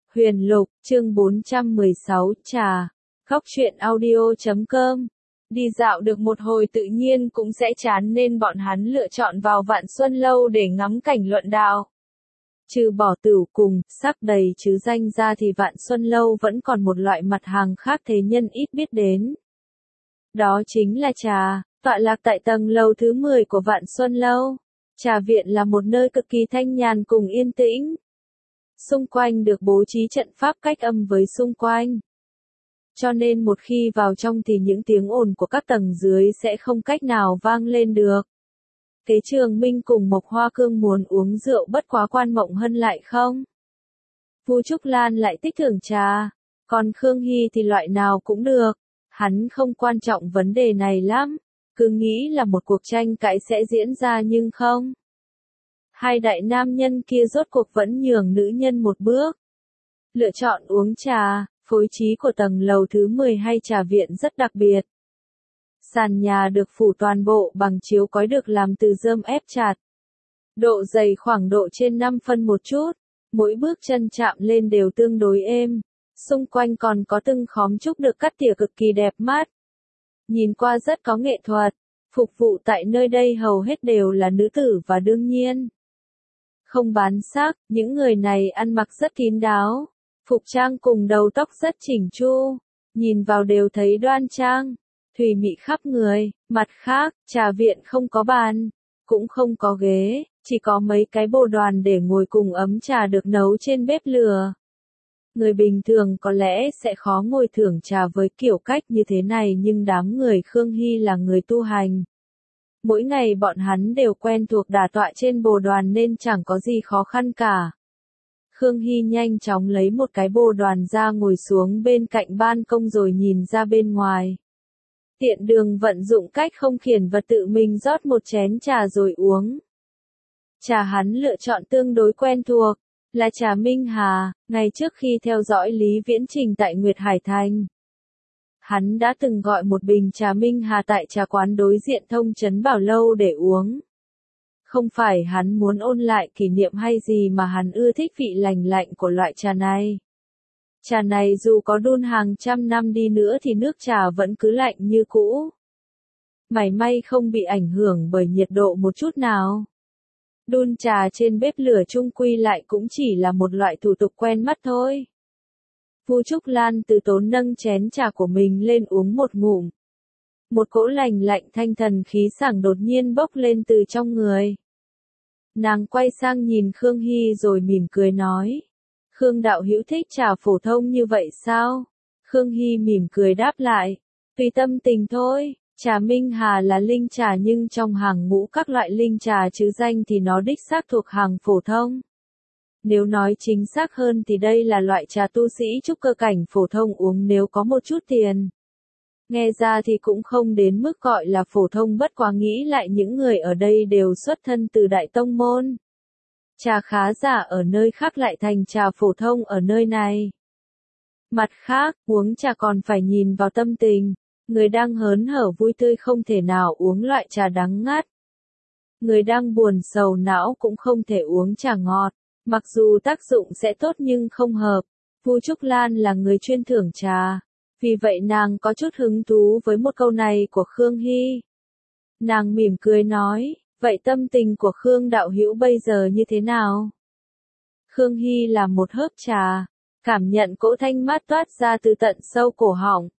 Huyền Lục, chương 416, trà. Góc truyện audio.com. Đi dạo được một hồi tự nhiên cũng sẽ chán nên bọn hắn lựa chọn vào Vạn Xuân Lâu để ngắm cảnh luận đạo. Trừ bỏ tửu cùng, sắc đầy chứ danh ra thì Vạn Xuân Lâu vẫn còn một loại mặt hàng khác thế nhân ít biết đến. Đó chính là trà, tọa lạc tại tầng lầu thứ 10 của Vạn Xuân Lâu. Trà viện là một nơi cực kỳ thanh nhàn cùng yên tĩnh. Xung quanh được bố trí trận pháp cách âm với xung quanh. Cho nên một khi vào trong thì những tiếng ồn của các tầng dưới sẽ không cách nào vang lên được. Kế Trường Minh cùng Mộc Hoa Cương muốn uống rượu bất quá Quan Mộng Hân lại không. Vu Trúc Lan lại thích thưởng trà, còn Khương Hy thì loại nào cũng được. Hắn không quan trọng vấn đề này lắm, cứ nghĩ là một cuộc tranh cãi sẽ diễn ra nhưng không. Hai đại nam nhân kia rốt cuộc vẫn nhường nữ nhân một bước. Lựa chọn uống trà, phối trí của tầng lầu thứ 10 hay trà viện rất đặc biệt. Sàn nhà được phủ toàn bộ bằng chiếu cói được làm từ rơm ép chặt. Độ dày khoảng độ trên 5 phân một chút, mỗi bước chân chạm lên đều tương đối êm. Xung quanh còn có từng khóm trúc được cắt tỉa cực kỳ đẹp mắt. Nhìn qua rất có nghệ thuật, phục vụ tại nơi đây hầu hết đều là nữ tử và đương nhiên. Không bán sắc, những người này ăn mặc rất kín đáo, phục trang cùng đầu tóc rất chỉnh chu, nhìn vào đều thấy đoan trang, thùy mị khắp người. Mặt khác, trà viện không có bàn, cũng không có ghế, chỉ có mấy cái bồ đoàn để ngồi cùng ấm trà được nấu trên bếp lửa. Người bình thường có lẽ sẽ khó ngồi thưởng trà với kiểu cách như thế này nhưng đám người Khương Hy là người tu hành. Mỗi ngày bọn hắn đều quen thuộc đả tọa trên bồ đoàn nên chẳng có gì khó khăn cả. Khương Hy nhanh chóng lấy một cái bồ đoàn ra ngồi xuống bên cạnh ban công rồi nhìn ra bên ngoài. Tiện đường vận dụng cách không khiển vật tự mình rót một chén trà rồi uống. Trà hắn lựa chọn tương đối quen thuộc, là trà Minh Hà, ngày trước khi theo dõi Lý Viễn Trình tại Nguyệt Hải Thành. Hắn đã từng gọi một bình trà Minh Hà tại trà quán đối diện Thông Trấn Bảo Lâu để uống. Không phải hắn muốn ôn lại kỷ niệm hay gì mà hắn ưa thích vị lành lạnh của loại trà này. Trà này dù có đun hàng trăm năm đi nữa thì nước trà vẫn cứ lạnh như cũ. Mảy may không bị ảnh hưởng bởi nhiệt độ một chút nào. Đun trà trên bếp lửa chung quy lại cũng chỉ là một loại thủ tục quen mắt thôi. Vu Trúc Lan từ tốn nâng chén trà của mình lên uống một ngụm. Một cỗ lành lạnh thanh thần khí sảng đột nhiên bốc lên từ trong người. Nàng quay sang nhìn Khương Hy rồi mỉm cười nói. Khương đạo hữu thích trà phổ thông như vậy sao? Khương Hy mỉm cười đáp lại. Tùy tâm tình thôi, trà Minh Hà là linh trà nhưng trong hàng ngũ các loại linh trà chứ danh thì nó đích xác thuộc hàng phổ thông. Nếu nói chính xác hơn thì đây là loại trà tu sĩ trúc cơ cảnh phổ thông uống nếu có một chút tiền. Nghe ra thì cũng không đến mức gọi là phổ thông bất quá nghĩ lại những người ở đây đều xuất thân từ đại tông môn. Trà khá giả ở nơi khác lại thành trà phổ thông ở nơi này. Mặt khác, uống trà còn phải nhìn vào tâm tình. Người đang hớn hở vui tươi không thể nào uống loại trà đắng ngắt. Người đang buồn sầu não cũng không thể uống trà ngọt. Mặc dù tác dụng sẽ tốt nhưng không hợp. Vu Trúc Lan là người chuyên thưởng trà. Vì vậy nàng có chút hứng thú với một câu này của Khương Hy. Nàng mỉm cười nói, vậy tâm tình của Khương đạo hữu bây giờ như thế nào? Khương Hy làm một hớp trà, cảm nhận cỗ thanh mát toát ra từ tận sâu cổ họng.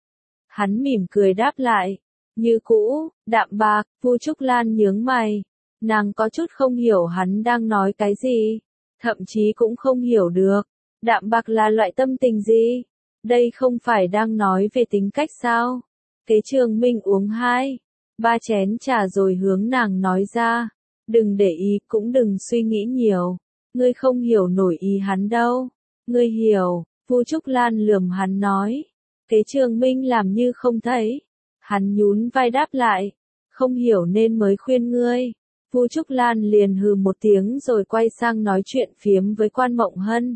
Hắn mỉm cười đáp lại, như cũ, đạm bạc. Vu Trúc Lan nhướng mày. Nàng có chút không hiểu hắn đang nói cái gì, thậm chí cũng không hiểu được. Đạm bạc là loại tâm tình gì? Đây không phải đang nói về tính cách sao? Kế Trường Minh uống 2-3 chén trà rồi hướng nàng nói ra. Đừng để ý cũng đừng suy nghĩ nhiều. Ngươi không hiểu nổi ý hắn đâu. Ngươi hiểu, Vu Trúc Lan lườm hắn nói. Kế Trường Minh làm như không thấy. Hắn nhún vai đáp lại. Không hiểu nên mới khuyên ngươi. Vu Trúc Lan liền hừ một tiếng rồi quay sang nói chuyện phiếm với Quan Mộng Hân.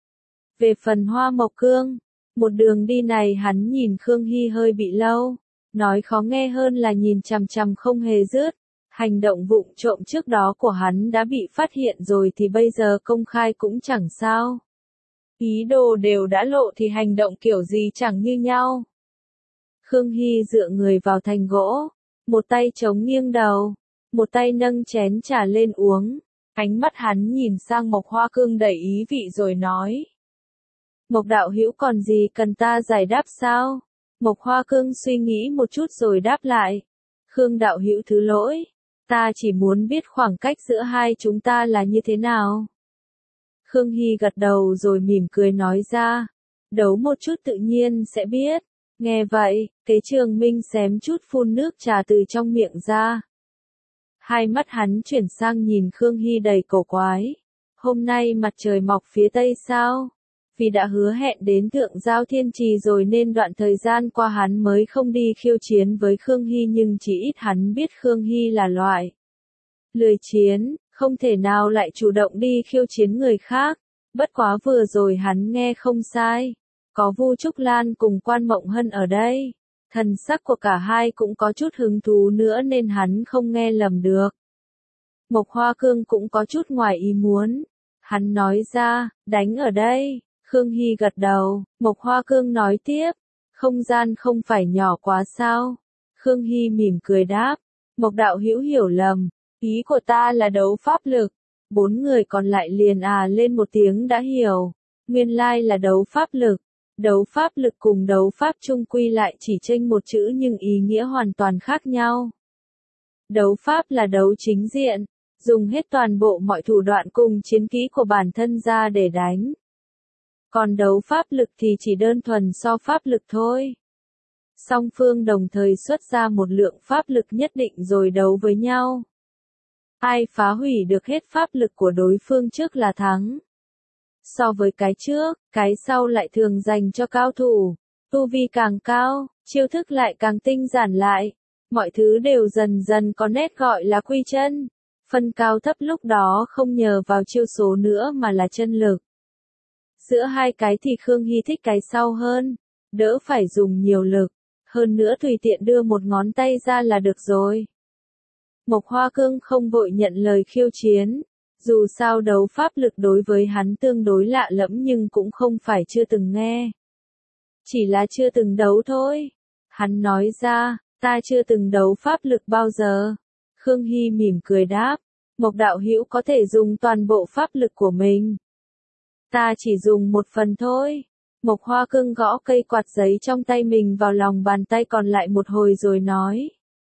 Về phần Hoa Mộc Cương, một đường đi này hắn nhìn Khương Hy hơi bị lâu, nói khó nghe hơn là nhìn chằm chằm không hề dứt. Hành động vụng trộm trước đó của hắn đã bị phát hiện rồi thì bây giờ công khai cũng chẳng sao. Ý đồ đều đã lộ thì hành động kiểu gì chẳng như nhau. Khương Hy dựa người vào thành gỗ, một tay chống nghiêng đầu, một tay nâng chén trà lên uống. Ánh mắt hắn nhìn sang Mộc Hoa Cương đầy ý vị rồi nói. Mộc đạo hữu còn gì cần ta giải đáp sao? Mộc Hoa Cương suy nghĩ một chút rồi đáp lại. Khương đạo hữu thứ lỗi, ta chỉ muốn biết khoảng cách giữa hai chúng ta là như thế nào. Khương Hy gật đầu rồi mỉm cười nói ra. Đấu một chút tự nhiên sẽ biết. Nghe vậy, Kế Trường Minh xém chút phun nước trà từ trong miệng ra. Hai mắt hắn chuyển sang nhìn Khương Hy đầy cổ quái. Hôm nay mặt trời mọc phía tây sao? Vì đã hứa hẹn đến Thượng Giao Thiên Trì rồi nên đoạn thời gian qua hắn mới không đi khiêu chiến với Khương Hy, nhưng chỉ ít hắn biết Khương Hy là loại lười chiến, không thể nào lại chủ động đi khiêu chiến người khác. Bất quá vừa rồi hắn nghe không sai. Có Vu Trúc Lan cùng Quan Mộng Hân ở đây. Thần sắc của cả hai cũng có chút hứng thú nữa nên hắn không nghe lầm được. Mộc Hoa Cương cũng có chút ngoài ý muốn. Hắn nói ra, đánh ở đây. Khương Hy gật đầu. Mộc Hoa Cương nói tiếp, không gian không phải nhỏ quá sao? Khương Hy mỉm cười đáp, Mộc đạo hữu hiểu lầm, ý của ta là đấu pháp lực. Bốn người còn lại liền lên một tiếng đã hiểu. Nguyên lai là đấu pháp lực. Đấu pháp lực cùng đấu pháp chung quy lại chỉ chênh một chữ nhưng ý nghĩa hoàn toàn khác nhau. Đấu pháp là đấu chính diện, dùng hết toàn bộ mọi thủ đoạn cùng chiến kỹ của bản thân ra để đánh. Còn đấu pháp lực thì chỉ đơn thuần so pháp lực thôi. Song phương đồng thời xuất ra một lượng pháp lực nhất định rồi đấu với nhau. Ai phá hủy được hết pháp lực của đối phương trước là thắng. So với cái trước, cái sau lại thường dành cho cao thủ. Tu vi càng cao, chiêu thức lại càng tinh giản lại. Mọi thứ đều dần dần có nét gọi là quy chân. Phân cao thấp lúc đó không nhờ vào chiêu số nữa mà là chân lực. Giữa hai cái thì Khương Hy thích cái sau hơn. Đỡ phải dùng nhiều lực. Hơn nữa tùy tiện đưa một ngón tay ra là được rồi. Mộc Hoa Cương không vội nhận lời khiêu chiến. Dù sao đấu pháp lực đối với hắn tương đối lạ lẫm nhưng cũng không phải chưa từng nghe. Chỉ là chưa từng đấu thôi. Hắn nói ra, ta chưa từng đấu pháp lực bao giờ. Khương Hy mỉm cười đáp, Mộc đạo hữu có thể dùng toàn bộ pháp lực của mình. Ta chỉ dùng một phần thôi. Mộc Hoa Cương gõ cây quạt giấy trong tay mình vào lòng bàn tay còn lại một hồi rồi nói.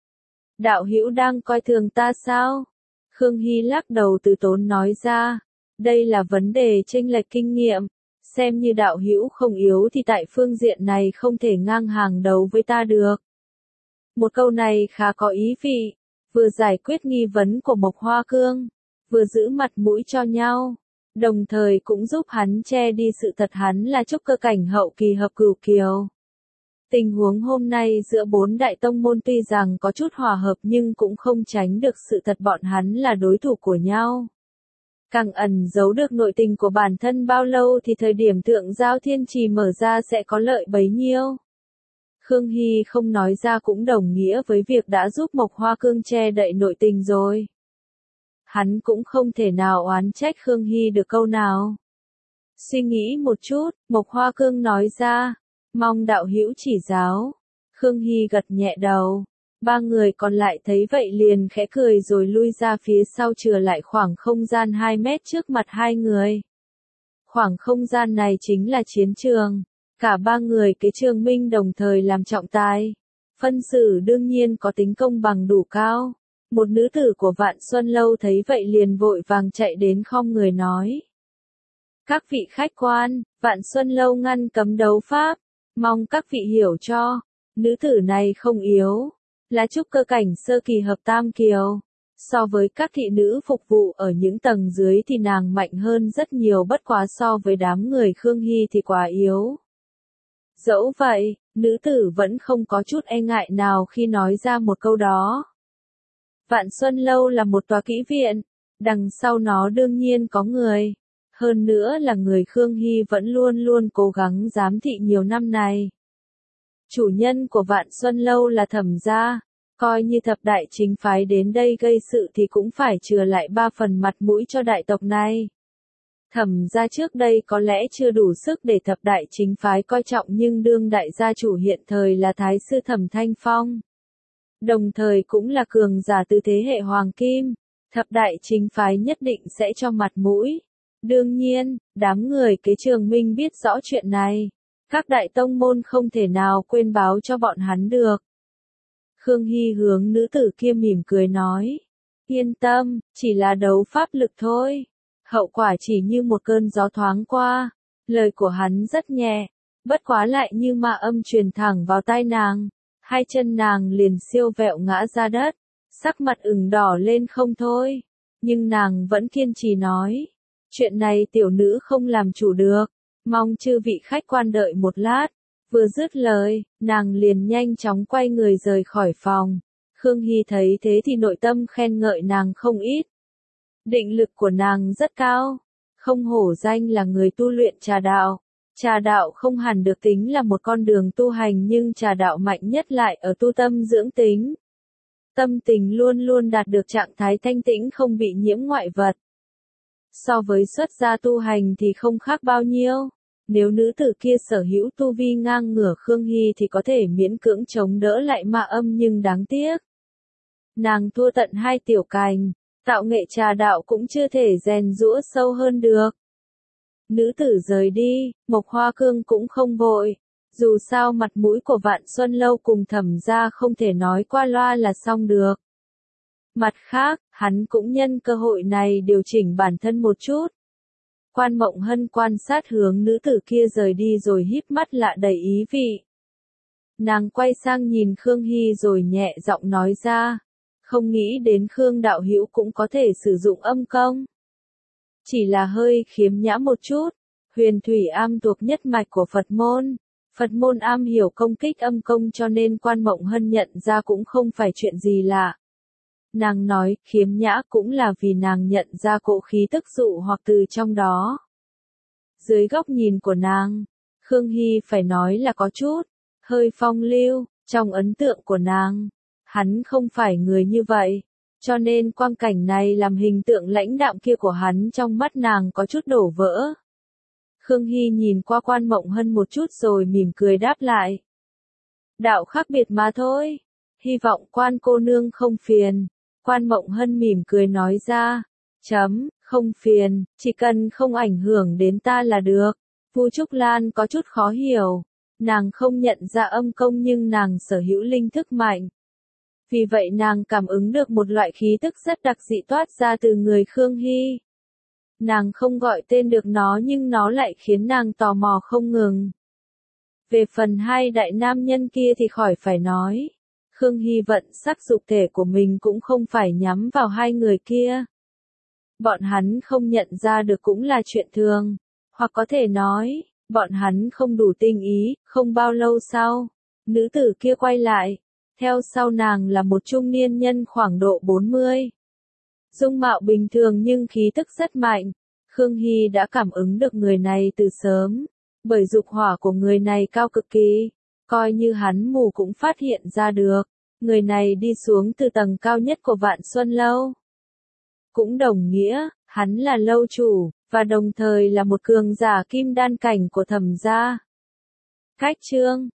Đạo hữu đang coi thường ta sao? Khương Hy lắc đầu từ tốn nói ra. Đây là vấn đề chênh lệch kinh nghiệm. Xem như đạo hữu không yếu thì tại phương diện này không thể ngang hàng đấu với ta được. Một câu này khá có ý vị. Vừa giải quyết nghi vấn của Mộc Hoa Cương. Vừa giữ mặt mũi cho nhau. Đồng thời cũng giúp hắn che đi sự thật hắn là trúc cơ cảnh hậu kỳ hợp cửu kiều. Tình huống hôm nay giữa bốn đại tông môn tuy rằng có chút hòa hợp nhưng cũng không tránh được sự thật bọn hắn là đối thủ của nhau. Càng ẩn giấu được nội tình của bản thân bao lâu thì thời điểm Thượng Giao Thiên Trì mở ra sẽ có lợi bấy nhiêu. Khương Hy không nói ra cũng đồng nghĩa với việc đã giúp Mộc Hoa Cương che đậy nội tình rồi. Hắn cũng không thể nào oán trách Khương Hy được câu nào. Suy nghĩ một chút, Mộc Hoa Cương nói ra, mong đạo hữu chỉ giáo. Khương Hy gật nhẹ đầu. Ba người còn lại thấy vậy liền khẽ cười rồi lui ra phía sau chừa lại khoảng không gian 2 mét trước mặt hai người. Khoảng không gian này chính là chiến trường. Cả ba người Kế Trường Minh đồng thời làm trọng tài. Phân xử đương nhiên có tính công bằng đủ cao. Một nữ tử của Vạn Xuân Lâu thấy vậy liền vội vàng chạy đến khom người nói. Các vị khách quan, Vạn Xuân Lâu ngăn cấm đấu pháp. Mong các vị hiểu cho. Nữ tử này không yếu. Là trúc cơ cảnh sơ kỳ hợp tam kiều. So với các thị nữ phục vụ ở những tầng dưới thì nàng mạnh hơn rất nhiều, bất quá so với đám người Khương Hy thì quá yếu. Dẫu vậy, nữ tử vẫn không có chút e ngại nào khi nói ra một câu đó. Vạn Xuân Lâu là một tòa kỹ viện, đằng sau nó đương nhiên có người. Hơn nữa là người Khương Hy vẫn luôn luôn cố gắng giám thị nhiều năm này. Chủ nhân của Vạn Xuân Lâu là Thẩm gia, coi như thập đại chính phái đến đây gây sự thì cũng phải chừa lại 3 phần mặt mũi cho đại tộc này. Thẩm gia trước đây có lẽ chưa đủ sức để thập đại chính phái coi trọng nhưng đương đại gia chủ hiện thời là Thái sư Thẩm Thanh Phong. Đồng thời cũng là cường giả từ thế hệ Hoàng Kim, thập đại chính phái nhất định sẽ cho mặt mũi. Đương nhiên, đám người kế Trường Minh biết rõ chuyện này. Các đại tông môn không thể nào quên báo cho bọn hắn được. Khương Hy hướng nữ tử kia mỉm cười nói. Yên tâm, chỉ là đấu pháp lực thôi. Hậu quả chỉ như một cơn gió thoáng qua. Lời của hắn rất nhẹ, bất quá lại như ma âm truyền thẳng vào tai nàng. Hai chân nàng liền siêu vẹo ngã ra đất, sắc mặt ửng đỏ lên không thôi. Nhưng nàng vẫn kiên trì nói. Chuyện này tiểu nữ không làm chủ được, mong chư vị khách quan đợi một lát. Vừa dứt lời, nàng liền nhanh chóng quay người rời khỏi phòng. Khương Hy thấy thế thì nội tâm khen ngợi nàng không ít. Định lực của nàng rất cao, không hổ danh là người tu luyện trà đạo. Trà đạo không hẳn được tính là một con đường tu hành nhưng trà đạo mạnh nhất lại ở tu tâm dưỡng tính. Tâm tình luôn luôn đạt được trạng thái thanh tĩnh không bị nhiễm ngoại vật. So với xuất gia tu hành thì không khác bao nhiêu. Nếu nữ tử kia sở hữu tu vi ngang ngửa Khương Hy thì có thể miễn cưỡng chống đỡ lại ma âm nhưng đáng tiếc. Nàng thua tận 2 tiểu cành, tạo nghệ trà đạo cũng chưa thể rèn giũa sâu hơn được. Nữ tử rời đi, Mộc Hoa Cương cũng không vội. Dù sao mặt mũi của Vạn Xuân Lâu cùng Thẩm gia không thể nói qua loa là xong được. Mặt khác, hắn cũng nhân cơ hội này điều chỉnh bản thân một chút. Quan Mộng Hân quan sát hướng nữ tử kia rời đi rồi híp mắt lạ đầy ý vị. Nàng quay sang nhìn Khương Hy rồi nhẹ giọng nói ra. Không nghĩ đến Khương đạo hữu cũng có thể sử dụng âm công. Chỉ là hơi khiếm nhã một chút. Huyền Thủy Am thuộc nhất mạch của Phật môn. Phật môn am hiểu công kích âm công cho nên Quan Mộng Hân nhận ra cũng không phải chuyện gì lạ. Nàng nói, khiếm nhã cũng là vì nàng nhận ra cỗ khí tức dụ hoặc từ trong đó. Dưới góc nhìn của nàng, Khương Hy phải nói là có chút, hơi phong lưu, trong ấn tượng của nàng. Hắn không phải người như vậy, cho nên quang cảnh này làm hình tượng lãnh đạm kia của hắn trong mắt nàng có chút đổ vỡ. Khương Hy nhìn qua Quan Mộng Hân một chút rồi mỉm cười đáp lại. Đạo khác biệt mà thôi, hy vọng Quan cô nương không phiền. Quan Mộng Hân mỉm cười nói ra. Không phiền, chỉ cần không ảnh hưởng đến ta là được. Vu Trúc Lan có chút khó hiểu. Nàng không nhận ra âm công nhưng nàng sở hữu linh thức mạnh. Vì vậy nàng cảm ứng được một loại khí tức rất đặc dị toát ra từ người Khương Hy. Nàng không gọi tên được nó nhưng nó lại khiến nàng tò mò không ngừng. Về phần hai đại nam nhân kia thì khỏi phải nói. Khương Hy vận sắc dục thể của mình cũng không phải nhắm vào hai người kia. Bọn hắn không nhận ra được cũng là chuyện thường. Hoặc có thể nói, bọn hắn không đủ tinh ý, không bao lâu sau. Nữ tử kia quay lại. Theo sau nàng là một trung niên nhân khoảng độ 40. Dung mạo bình thường nhưng khí tức rất mạnh. Khương Hy đã cảm ứng được người này từ sớm. Bởi dục hỏa của người này cao cực kỳ. Coi như hắn mù cũng phát hiện ra được. Người này đi xuống từ tầng cao nhất của Vạn Xuân Lâu. Cũng đồng nghĩa, hắn là lâu chủ, và đồng thời là một cường giả kim đan cảnh của Thẩm gia. Cách chương